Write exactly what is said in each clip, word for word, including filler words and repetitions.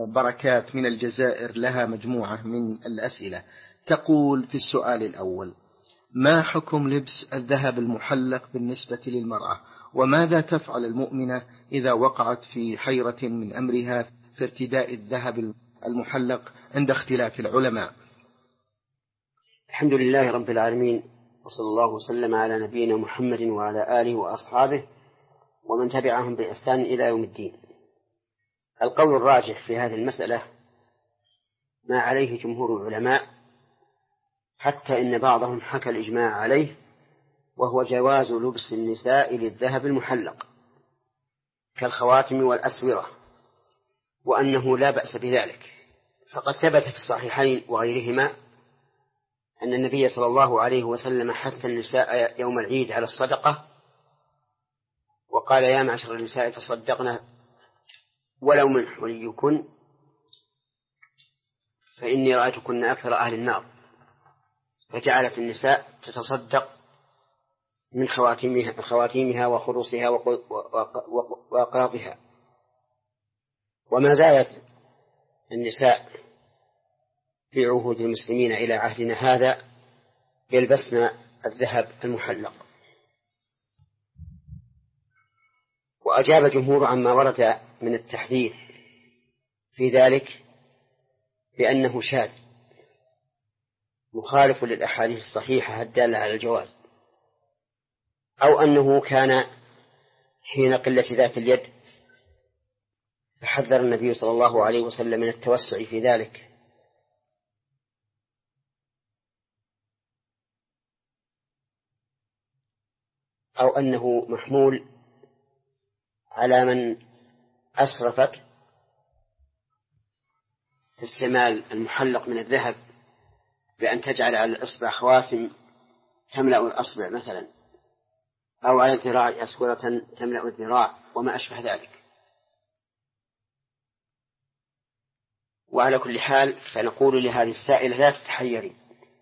بركات من الجزائر لها مجموعة من الأسئلة. تقول في السؤال الأول: ما حكم لبس الذهب المحلق بالنسبة للمرأة؟ وماذا تفعل المؤمنة إذا وقعت في حيرة من أمرها في ارتداء الذهب المحلق عند اختلاف العلماء؟ الحمد لله رب العالمين، وصلى الله وسلم على نبينا محمد وعلى آله وأصحابه ومن تبعهم بإحسان إلى يوم الدين. القول الراجح في هذه المسألة ما عليه جمهور العلماء، حتى إن بعضهم حكى الإجماع عليه، وهو جواز لبس النساء للذهب المحلق كالخواتم والأسورة، وأنه لا بأس بذلك. فقد ثبت في الصحيحين وغيرهما أن النبي صلى الله عليه وسلم حث النساء يوم العيد على الصدقة، وقال: يا معشر النساء تصدقنا ولو من حليكن فإني رأيتكن أكثر أهل النار، فجعلت النساء تتصدق من خواتيمها, خواتيمها وخروصها وأقراطها. وما زالت النساء في عهود المسلمين إلى عهدنا هذا يلبسن الذهب المحلق. وأجاب جمهور عما ورد من التحذير في ذلك بأنه شاذ مخالف للأحاديث الصحيحة الدالة على الجواز، أو أنه كان حين قلة ذات اليد فحذر النبي صلى الله عليه وسلم من التوسع في ذلك. أو أنه محمول على من أسرفت في استعمال المحلق من الذهب بأن تجعل على الإصبع خواتم تملأ الأصبع مثلا، أو على الذراع أسورة تملأ الذراع وما أشبه ذلك. وعلى كل حال فنقول لهذه السائلة: لا تتحيري،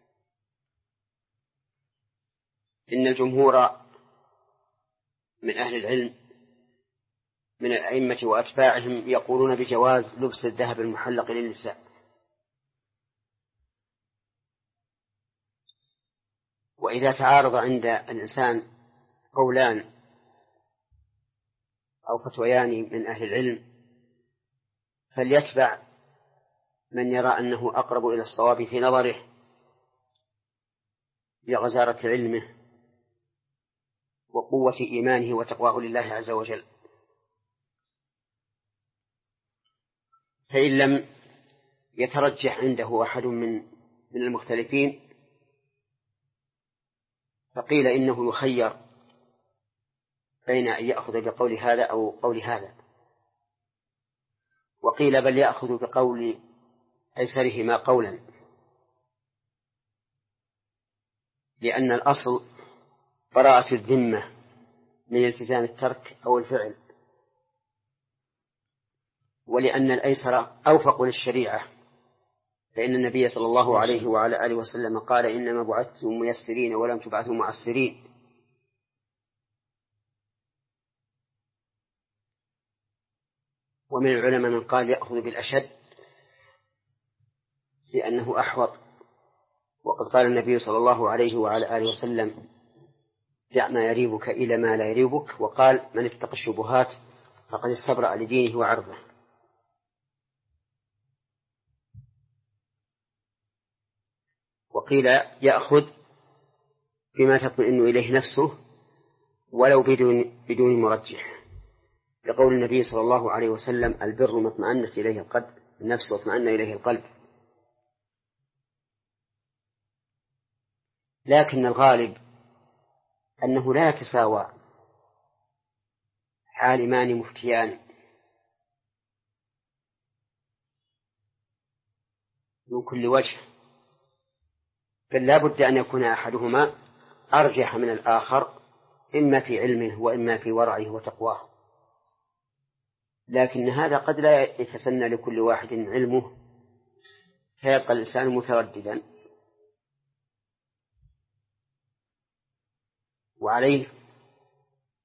إن الجمهور من أهل العلم من الأئمة وأتباعهم يقولون بجواز لبس الذهب المحلق للنساء. وإذا تعارض عند الإنسان قولان أو فتويان من أهل العلم فليتبع من يرى أنه أقرب إلى الصواب في نظره لغزارة علمه وقوة إيمانه وتقواه لله عز وجل. فإن لم يترجح عنده أحد من من المختلفين فقيل إنه يخير بين أن يأخذ بقول هذا أو قول هذا، وقيل بل يأخذ بقول أيسرهما قولا، لأن الأصل براءة الذمة من التزام الترك أو الفعل، ولأن الأيسر أوفق للشريعة، فإن النبي صلى الله عليه وعلى آله وسلم قال: إنما بعثتم ميسرين ولم تبعثوا معسرين. ومن العلماء من قال يأخذ بالأشد لأنه أحوط، وقد قال النبي صلى الله عليه وعلى آله وسلم: دع ما يريبك إلى ما لا يريبك، وقال: من اتقى الشبهات فقد استبرأ لدينه وعرضه. وقيل يأخذ بما تطمئن إليه نفسه ولو بدون بدون مرجح، لقول النبي صلى الله عليه وسلم: البر ما اطمأنت إليه القلب، النفس واطمأن إليه القلب. لكن الغالب أنه لا يتساوى عالمان مفتيان من كل وجه، بل لا بد أن يكون أحدهما أرجح من الآخر، إما في علمه وإما في ورعه وتقواه. لكن هذا قد لا يتسنى لكل واحد علمه، فيبقى الإنسان مترددا. وعليه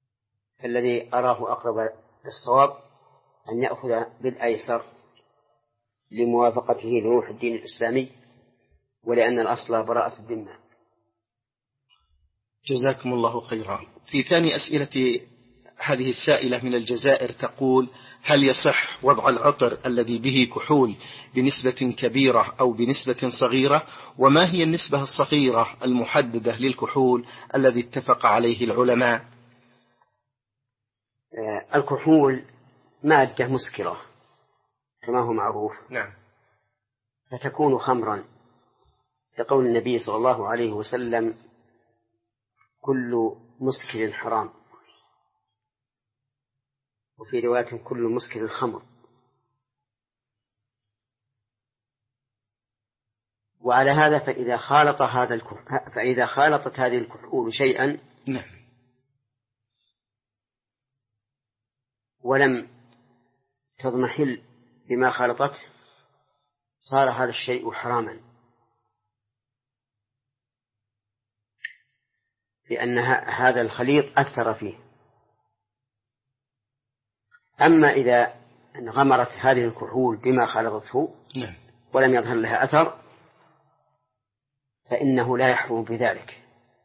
الذي أراه أقرب للصواب أن يأخذ بالأيسر لموافقته لروح الدين الإسلامي، ولأن الأصل براءة الذمة. جزاكم الله خيرا. في ثاني أسئلة هذه السائلة من الجزائر تقول: هل يصح وضع العطر الذي به كحول بنسبة كبيرة أو بنسبة صغيرة؟ وما هي النسبة الصغيرة المحددة للكحول الذي اتفق عليه العلماء؟ الكحول مادة مسكرة كما هو معروف، نعم، فتكون خمرا، لقول النبي صلى الله عليه وسلم: كل مسكر حرام، وفي رواية: كل مسكر خمر. وعلى هذا فإذا خالط هذا الكح... فإذا خالطت هذه الكحول شيئا نعم، ولم تضمحل بما خالطته صار هذا الشيء حراما، لأن هذا الخليط أثر فيه. أما إذا انغمرت هذه الكحول بما خالطته ولم يظهر لها أثر فإنه لا يحرم بذلك،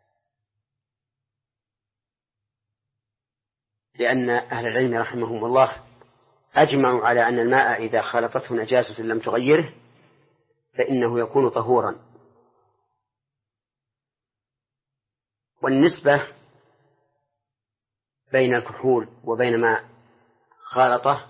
لأن أهل العلم رحمهم الله أجمعوا على أن الماء إذا خالطته نجاسة لم تغيره فإنه يكون طهورا. والنسبة بين الكحول وبين ما خالطه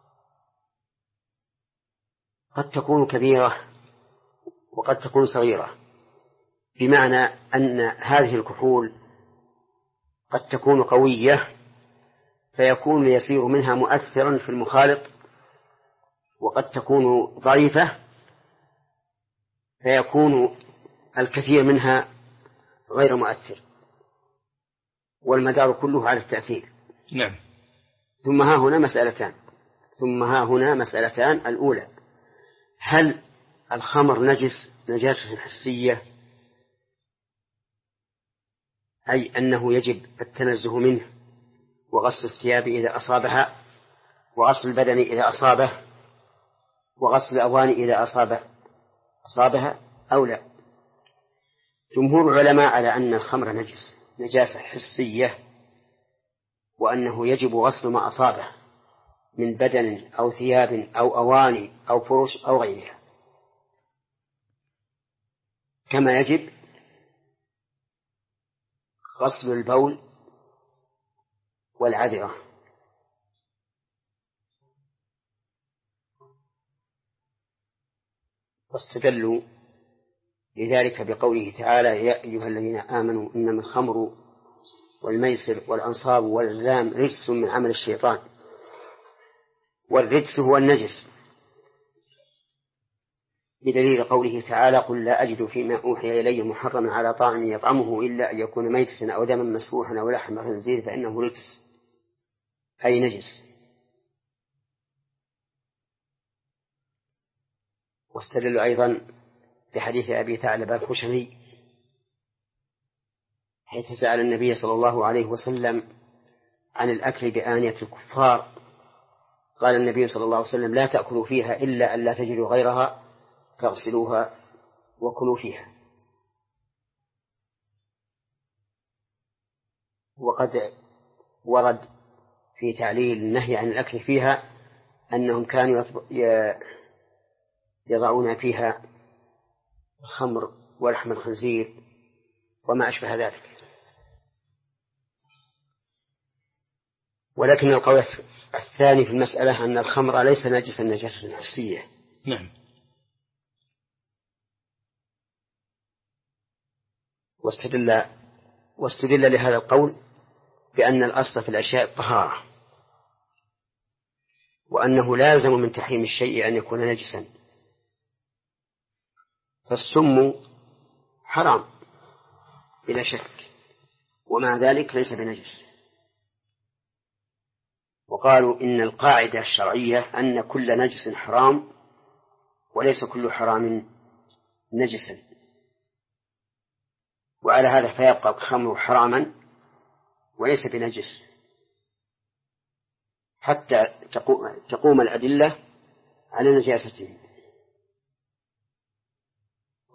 قد تكون كبيرة وقد تكون صغيرة، بمعنى أن هذه الكحول قد تكون قوية فيكون يسير منها مؤثرا في المخالط، وقد تكون ضعيفة فيكون الكثير منها غير مؤثر، والمدار كله على التأثير. نعم. ثم ها هنا مسألتان ثم ها هنا مسألتان الأولى: هل الخمر نجس نجاسة حسية، أي أنه يجب التنزه منه وغسل الثياب إذا أصابها، وغسل البدن إذا أصابه، وغسل الأواني إذا أصابه أصابها أو لا؟ جمهور العلماء على أن الخمر نجس نجاسة حسية، وأنه يجب غسل ما أصابه من بدن أو ثياب أو أواني أو فرش أو غيرها، كما يجب غسل البول والعذرة. واستدلوا لذلك بقوله تعالى: يا أيها الذين آمنوا إنما الخمر والميسر والأنصاب والأزلام رجس من عمل الشيطان، والرجس هو النجس، بدليل قوله تعالى: قل لا أجد فيما أوحي إلي محرما على طاعم يطعمه إلا أن يكون ميتة أو دما مسفوحا أو لحم خنزير فإنه رجس، أي نجس. واستدلوا أيضا بحديث أبي ثعلبة الخشني حيث سأل النبي صلى الله عليه وسلم عن الأكل بآنية الكفار، قال النبي صلى الله عليه وسلم: لا تأكلوا فيها إلا أن لا تجدوا غيرها فاغسلوها وكلوا فيها. وقد ورد في تعليل النهي عن الأكل فيها أنهم كانوا يضعون فيها الخمر ولحم الخنزير وما أشبه ذلك. ولكن القول الثاني في المسألة أن الخمر ليس نجسا نجاسة حسية. نعم. واستدل واستدل لهذا القول بأن الأصل في الأشياء الطهارة، وأنه لازم من تحريم الشيء أن يكون نجسا، فالسم حرام بلا شك، ومع ذلك ليس بنجس. وقالوا إن القاعدة الشرعية أن كل نجس حرام وليس كل حرام نجسا، وعلى هذا فيبقى الخمر حراما وليس بنجس حتى تقوم الأدلة على نجاسته.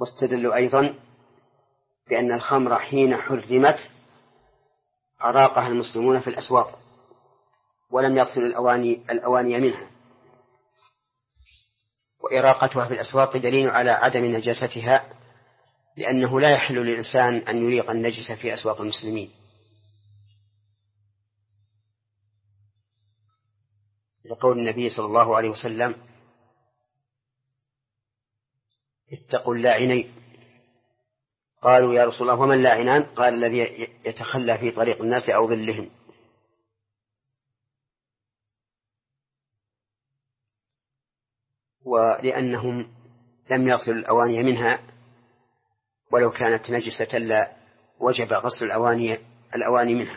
واستدلوا أيضا بأن الخمر حين حرمت أراقها المسلمون في الأسواق ولم يغسلوا الأواني, الأواني منها، وإراقتها في الأسواق دليل على عدم نجاستها، لأنه لا يحل للإنسان أن يريق النجس في أسواق المسلمين. لقول النبي صلى الله عليه وسلم: اتقوا اللاعنين. قالوا: يا رسول الله وما اللاعنان؟ قال: الذي يتخلى في طريق الناس أو ظلهم. ولأنهم لم يغسلوا الأواني منها، ولو كانت نجسة لا وجب غسل الأواني, الأواني منها.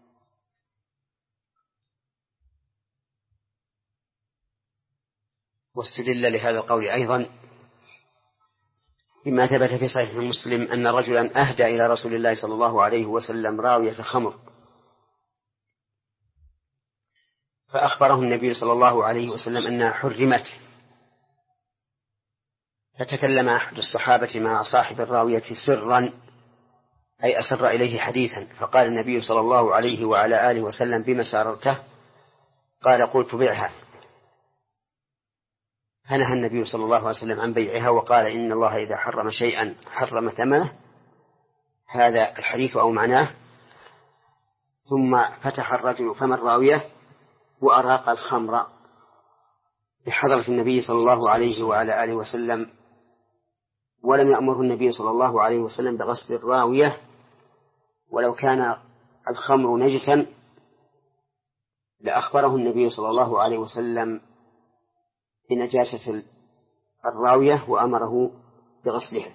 واستدل لهذا القول أيضا بما ثبت في صحيح مسلم أن رجلا أهدى إلى رسول الله صلى الله عليه وسلم راوية خمر، فأخبره النبي صلى الله عليه وسلم أنها حرمت، فتكلم أحد الصحابة مع صاحب الراوية سرا، أي أسر إليه حديثا، فقال النبي صلى الله عليه وعلى آله وسلم: بما سررته؟ قال: قلت بيعها. فنهى النبي صلى الله عليه وسلم عن بيعها، وقال: إن الله إذا حرم شيئا حرم ثمنه. هذا الحديث أو معناه. ثم فتح الرجل فم الراوية وأراق الخمر بحضرة النبي صلى الله عليه وعلى آله وسلم، ولم يأمره النبي صلى الله عليه وسلم بغسل الراوية، ولو كان الخمر نجسا لأخبره النبي صلى الله عليه وسلم بنجاسة الراوية وأمره بغسلها.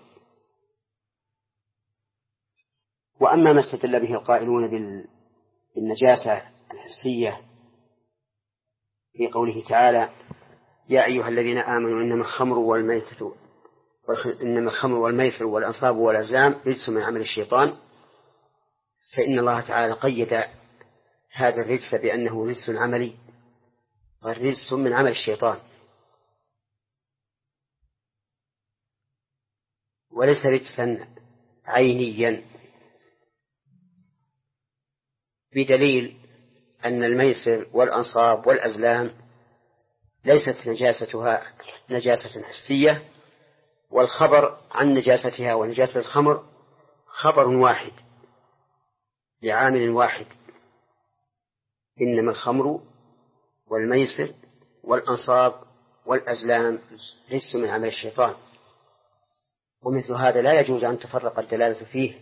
وأما ما استدل به القائلون بالنجاسة الحسية في قوله تعالى: يا أيها الذين آمنوا إنما الخمر والميتة إنما الخمر والميسر والأنصاب والأزلام رجس من عمل الشيطان، فإن الله تعالى قيد هذا الرجس بأنه رجس عملي والرجس من عمل الشيطان، وليس رجسا عينيا، بدليل أن الميسر والأنصاب والأزلام ليست نجاستها نجاسة حسية، والخبر عن نجاستها ونجاسة الخمر خبر واحد لعامل واحد: إنما الخمر والميسر والأنصاب والأزلام رجس من عمل الشيطان. ومثل هذا لا يجوز أن تفرق الدلالة فيه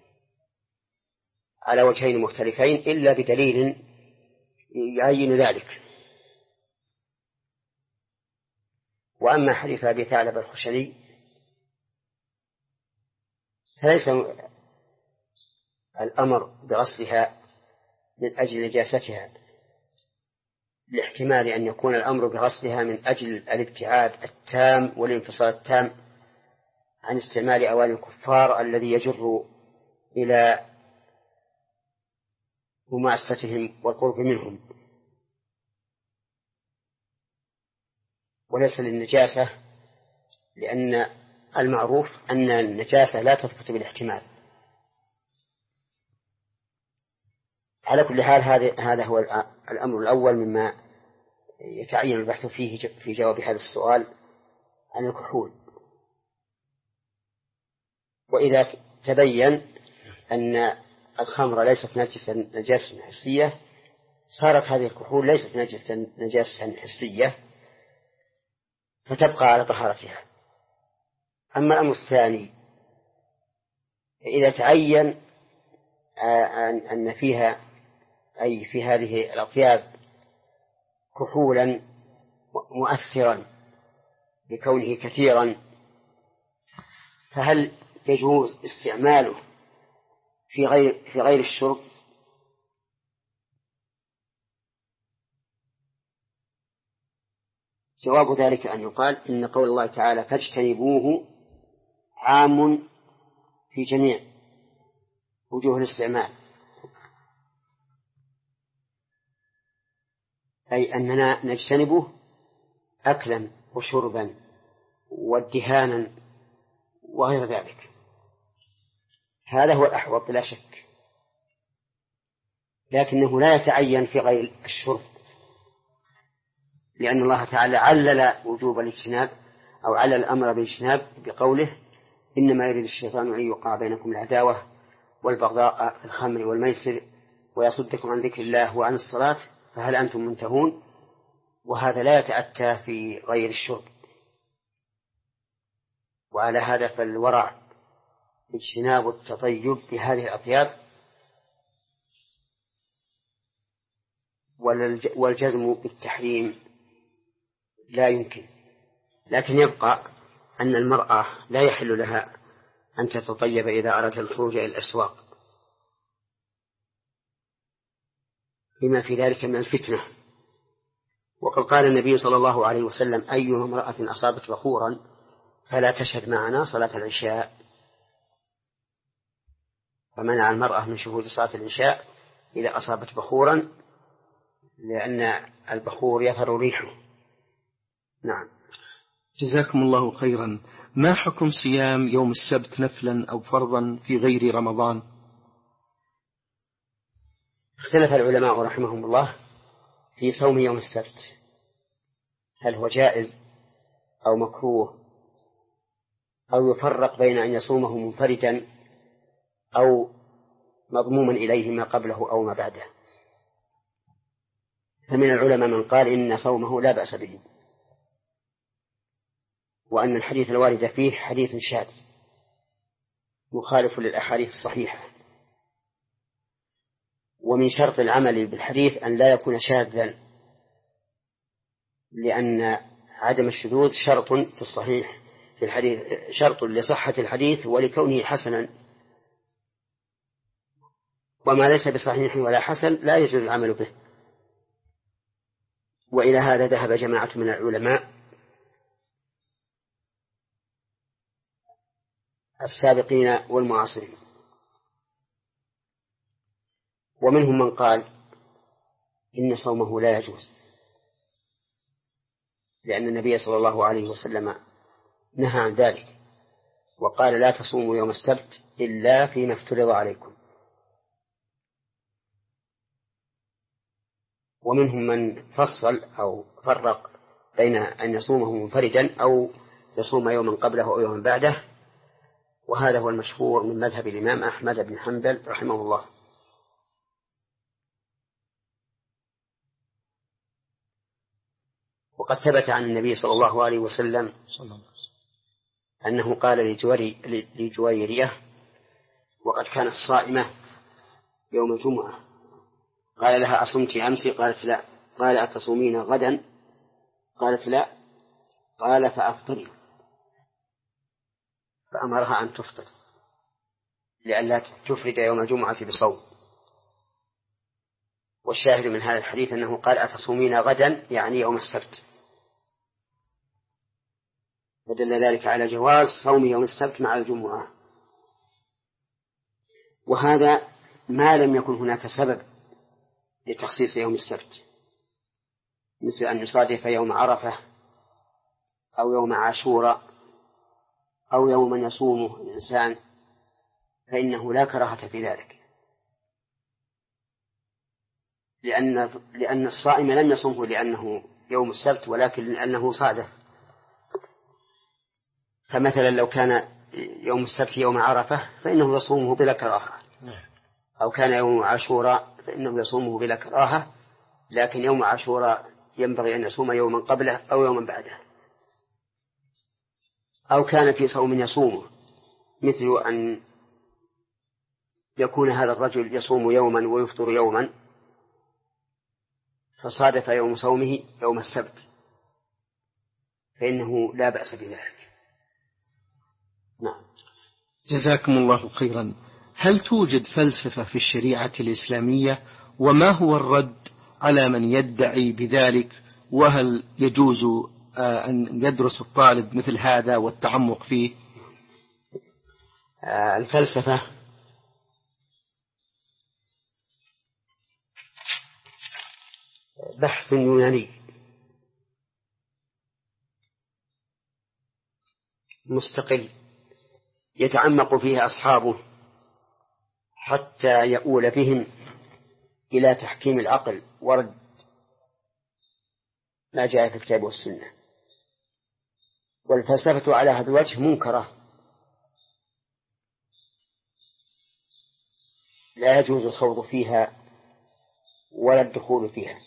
على وجهين مختلفين إلا بدليل يعين ذلك. وأما حديث أبي ثعلبة الخشني فليس الأمر بغسلها من أجل نجاستها، لاحتمال أن يكون الأمر بغسلها من أجل الابتعاد التام والانفصال التام عن استعمال أواني الكفار الذي يجر إلى مماستهم والقرب منهم، وليس للنجاسة، لأن المعروف أن النجاسة لا تثبت بالاحتمال. على كل حال هذا هو الأمر الأول مما يتعين البحث فيه في جواب هذا السؤال عن الكحول. وإذا تبين أن الخمر ليست نجاسة حسية صارت هذه الكحول ليست نجاسة حسية فتبقى على طهارتها. أما الأمر الثاني، إذا تعين أن فيها أي في هذه الأطياب كحولا مؤثرا بكونه كثيرا، فهل يجوز استعماله في غير في غير الشرب؟ جواب ذلك أن يقال إن قول الله تعالى فاجتنبوه عام في جميع وجوه الاستعمال، أي أننا نجتنبه أكلا وشربا وادهانا وغير ذلك. هذا هو الأحوط بلا شك، لكنه لا يتعين في غير الشرب، لأن الله تعالى علل وجوب الاجتناب أو علل الأمر بالاجتناب بقوله: إنما يريد الشيطان أن يوقع بينكم العداوة والبغضاء في الخمر والميسر ويصدكم عن ذكر الله وعن الصلاة فهل أنتم منتهون. وهذا لا يتأتى في غير الشرب. وعلى هذا فالورع اجتناب التطيب بهذه الأطياب والجزم بالتحريم لا يمكن. لكن يبقى أن المرأة لا يحل لها أن تتطيب إذا أردت الخروج إلى الأسواق لما في ذلك من الفتنة. وقد قال النبي صلى الله عليه وسلم: أي امرأة أصابت بخورا فلا تشهد معنا صلاة العشاء. فمنع المرأة من شهود صلاة العشاء إذا أصابت بخورا، لأن البخور يظهر ريحه. نعم. جزاكم الله خيرا. ما حكم صيام يوم السبت نفلا أو فرضا في غير رمضان؟ اختلف العلماء رحمهم الله في صوم يوم السبت، هل هو جائز أو مكروه أو يفرق بين أن يصومه منفردا أو مضموما إليه ما قبله أو ما بعده. فمن العلماء من قال إن صومه لا بأس به، وأن الحديث الوارد فيه حديث شاذ مخالف للأحاديث الصحيحة. ومن شرط العمل بالحديث أن لا يكون شاذا، لأن عدم الشذوذ شرط في الصحيح في الحديث، شرط لصحة الحديث ولكونه حسنا، وما ليس بصحيح ولا حسن لا يجوز العمل به. وإلى هذا ذهب جماعة من العلماء السابقين والمعاصرين. ومنهم من قال إن صومه لا يجوز، لأن النبي صلى الله عليه وسلم نهى عن ذلك وقال: لا تصوموا يوم السبت إلا فيما افترض عليكم. ومنهم من فصل أو فرق بين أن يصومه منفردا أو يصوم يوما قبله أو يوما بعده، وهذا هو المشهور من مذهب الإمام أحمد بن حنبل رحمه الله. وقد ثبت عن النبي صلى الله عليه وسلم أنه قال لجويرية وقد كانت صائمة يوم الجمعة، قال لها: أصمت أمس؟ قالت: لا. قال: أتصومين غدا؟ قالت: لا. قال: فأفطري. فأمرها أن تفطر لئلا تفرد يوم الجمعة بصوم. والشاهد من هذا الحديث أنه قال: أتصومين غدا، يعني يوم السبت، فدل ذلك على جواز صوم يوم السبت مع الجمعة. وهذا ما لم يكن هناك سبب لتخصيص يوم السبت، مثل أن يصادف يوم عرفة أو يوم عاشوراء أو يوما يصومه الإنسان، فإنه لا كراهة في ذلك، لأن لأن الصائم لم يصومه لأنه يوم السبت، ولكن لأنه صادف. فمثلا لو كان يوم السبت يوم عرفة فإنه يصومه بلا كراهة، أو كان يوم عاشوراء فإنه يصومه بلا كراهة، لكن يوم عاشوراء ينبغي أن يصوم يوما قبله أو يوما بعده. أو كان في صوم يصومه، مثل أن يكون هذا الرجل يصوم يوما ويفطر يوما، فصادف يوم صومه يوم السبت، فإنه لا بأس بذلك. نعم. جزاكم الله خيرا. هل توجد فلسفة في الشريعة الإسلامية؟ وما هو الرد على من يدعي بذلك؟ وهل يجوز أن يدرس الطالب مثل هذا والتعمق فيه؟ الفلسفة بحث يوناني مستقل يتعمق فيها أصحابه حتى يؤول بهم إلى تحكيم العقل ورد ما جاء في الكتاب والسنة. والفلسفة على هذا الوجه منكرة، لا يجوز الخوض فيها ولا الدخول فيها.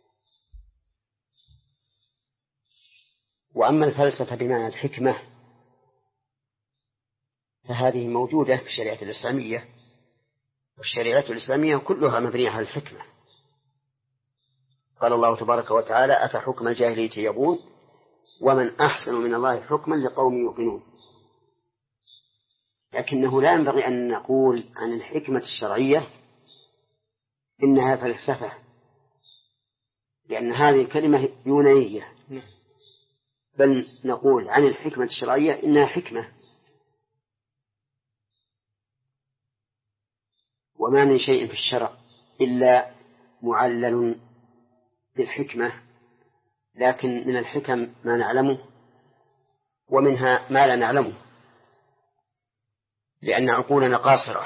وأما الفلسفة بمعنى الحكمة فهذه موجودة في الشريعة الإسلامية، والشريعة الإسلامية كلها مبنية على الحكمة. قال الله تبارك وتعالى: أفحكم الجاهلية يبغون ومن أحسن من الله حكما لقوم يوقنون. لكنه لا ينبغي أن نقول عن الحكمة الشرعية إنها فلسفة، لأن هذه الكلمة يونانية، بل نقول عن الحكمة الشرعية إنها حكمة. وما من شيء في الشرع إلا معلل بالحكمة، لكن من الحكم ما نعلمه ومنها ما لا نعلمه، لأن عقولنا قاصرة.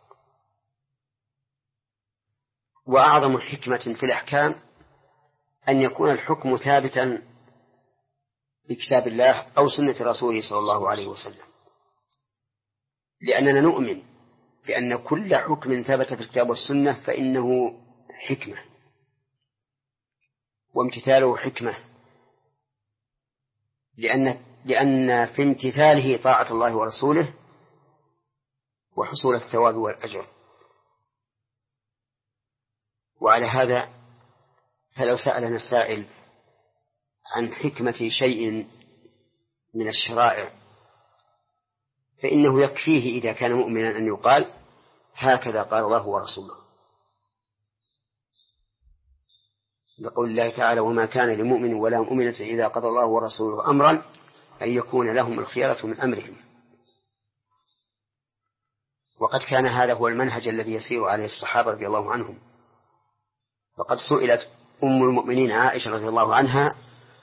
وأعظم حكمة في الأحكام أن يكون الحكم ثابتا بكتاب الله أو سنة رسوله صلى الله عليه وسلم، لأننا نؤمن بأن كل حكم ثبت في الكتاب والسنة فإنه حكمة، وامتثاله حكمة، لأن لأن في امتثاله طاعة الله ورسوله وحصول الثواب والأجر. وعلى هذا فلو سألنا السائل عن حكمة شيء من الشرائع فإنه يكفيه إذا كان مؤمنا أن يقال: هكذا قال الله ورسوله، بقول الله تعالى: وما كان لمؤمن ولا مؤمنة إذا قضى الله ورسوله أمرا أن يكون لهم الخيرة من أمرهم. وقد كان هذا هو المنهج الذي يسير عليه الصحابة رضي الله عنهم. فقد سئلت أم المؤمنين عائشة رضي الله عنها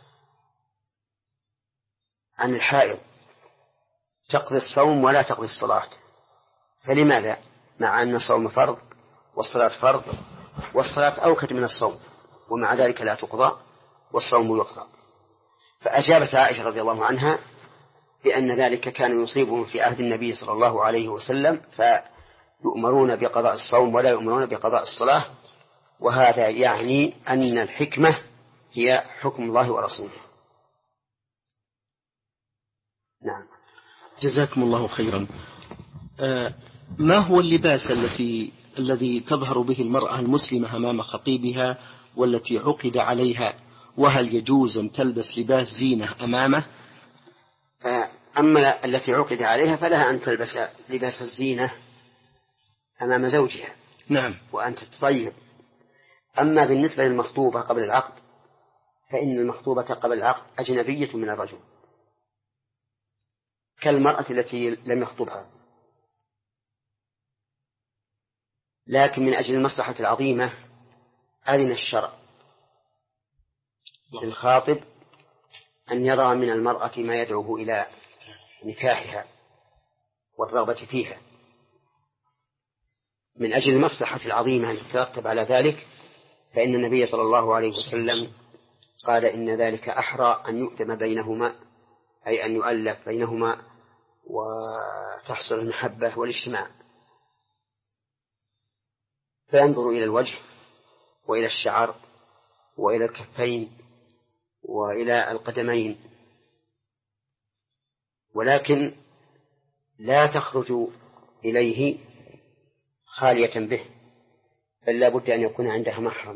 عن الحائض: تقضي الصوم ولا تقضي الصلاة، فلماذا؟ مع أن الصوم فرض والصلاة فرض، والصلاة أوكد من الصوم، ومع ذلك لا تقضى والصوم يقضى. فأجابت عائشة رضي الله عنها بأن ذلك كان يصيبهم في عهد النبي صلى الله عليه وسلم، فيؤمرون بقضاء الصوم ولا يؤمرون بقضاء الصلاة، وهذا يعني أن الحكمة هي حكم الله ورسوله. نعم. جزاكم الله خيرا. آه ما هو اللباس التي الذي تظهر به المرأة المسلمة أمام خطيبها والتي عقد عليها، وهل يجوز أن تلبس لباس زينة أمامه؟ أما التي عقد عليها فلها أن تلبس لباس الزينة أمام زوجها. نعم. وأن تتطيب. أما بالنسبة للمخطوبة قبل العقد فإن المخطوبة قبل العقد أجنبية من الرجل، كالمرأة التي لم يخطبها، لكن من أجل المصلحة العظيمة أذن الشرع للخاطب أن يرى من المرأة ما يدعوه إلى نكاحها والرغبة فيها. من أجل المصلحة العظيمة أن تترتب على ذلك، فإن النبي صلى الله عليه وسلم قال: إن ذلك أحرى أن يؤتم بينهما، أي أن يؤلف بينهما وتحصل المحبة والاجتماع. فينظر إلى الوجه وإلى الشعر وإلى الكفين وإلى القدمين، ولكن لا تخرج إليه خالية به، بل لا بد أن يكون عندها محرم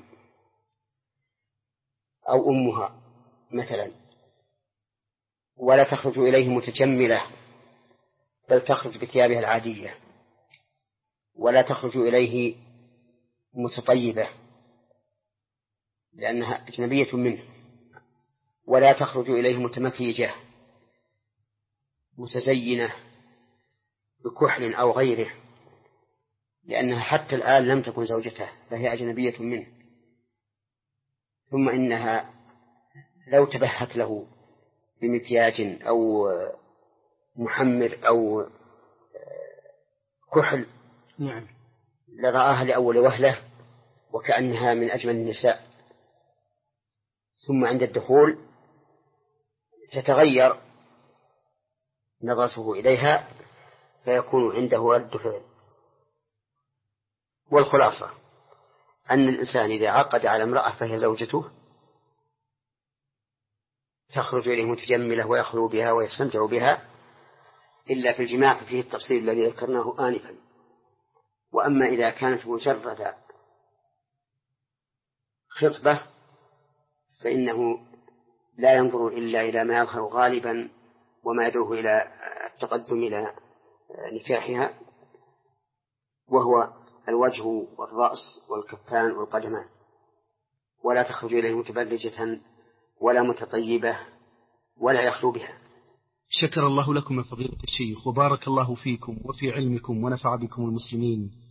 أو أمها مثلا، ولا تخرج إليه متجملة، بل تخرج بثيابها العادية، ولا تخرج إليه متطيبة لأنها أجنبية منه، ولا تخرج إليه متمكيجة متزينة بكحل أو غيره، لأنها حتى الآن لم تكن زوجته فهي أجنبية منه. ثم إنها لو تبهت له بمكياج أو محمر أو كحل نعم لرآها لأول وهلة وكأنها من أجمل النساء، ثم عند الدخول تتغير نظرته إليها فيكون عنده رد فعل. والخلاصة أن الإنسان إذا عقد على امرأة فهي زوجته تخرج إليه متجملة ويخلو بها ويستمتع بها إلا في الجماع فيه التفصيل الذي ذكرناه آنفا. وأما إذا كانت مجرد خطبة فإنه لا ينظر إلا إلى ما يظهر غالبا وما يدعوه إلى التقدم إلى نكاحها، وهو الوجه والرأس والكفان والقدمان، ولا تخرج إليه متبرجة ولا متطيبة ولا يخلو بها. شكر الله لكم يا فضيلة الشيخ وبارك الله فيكم وفي علمكم ونفع بكم المسلمين.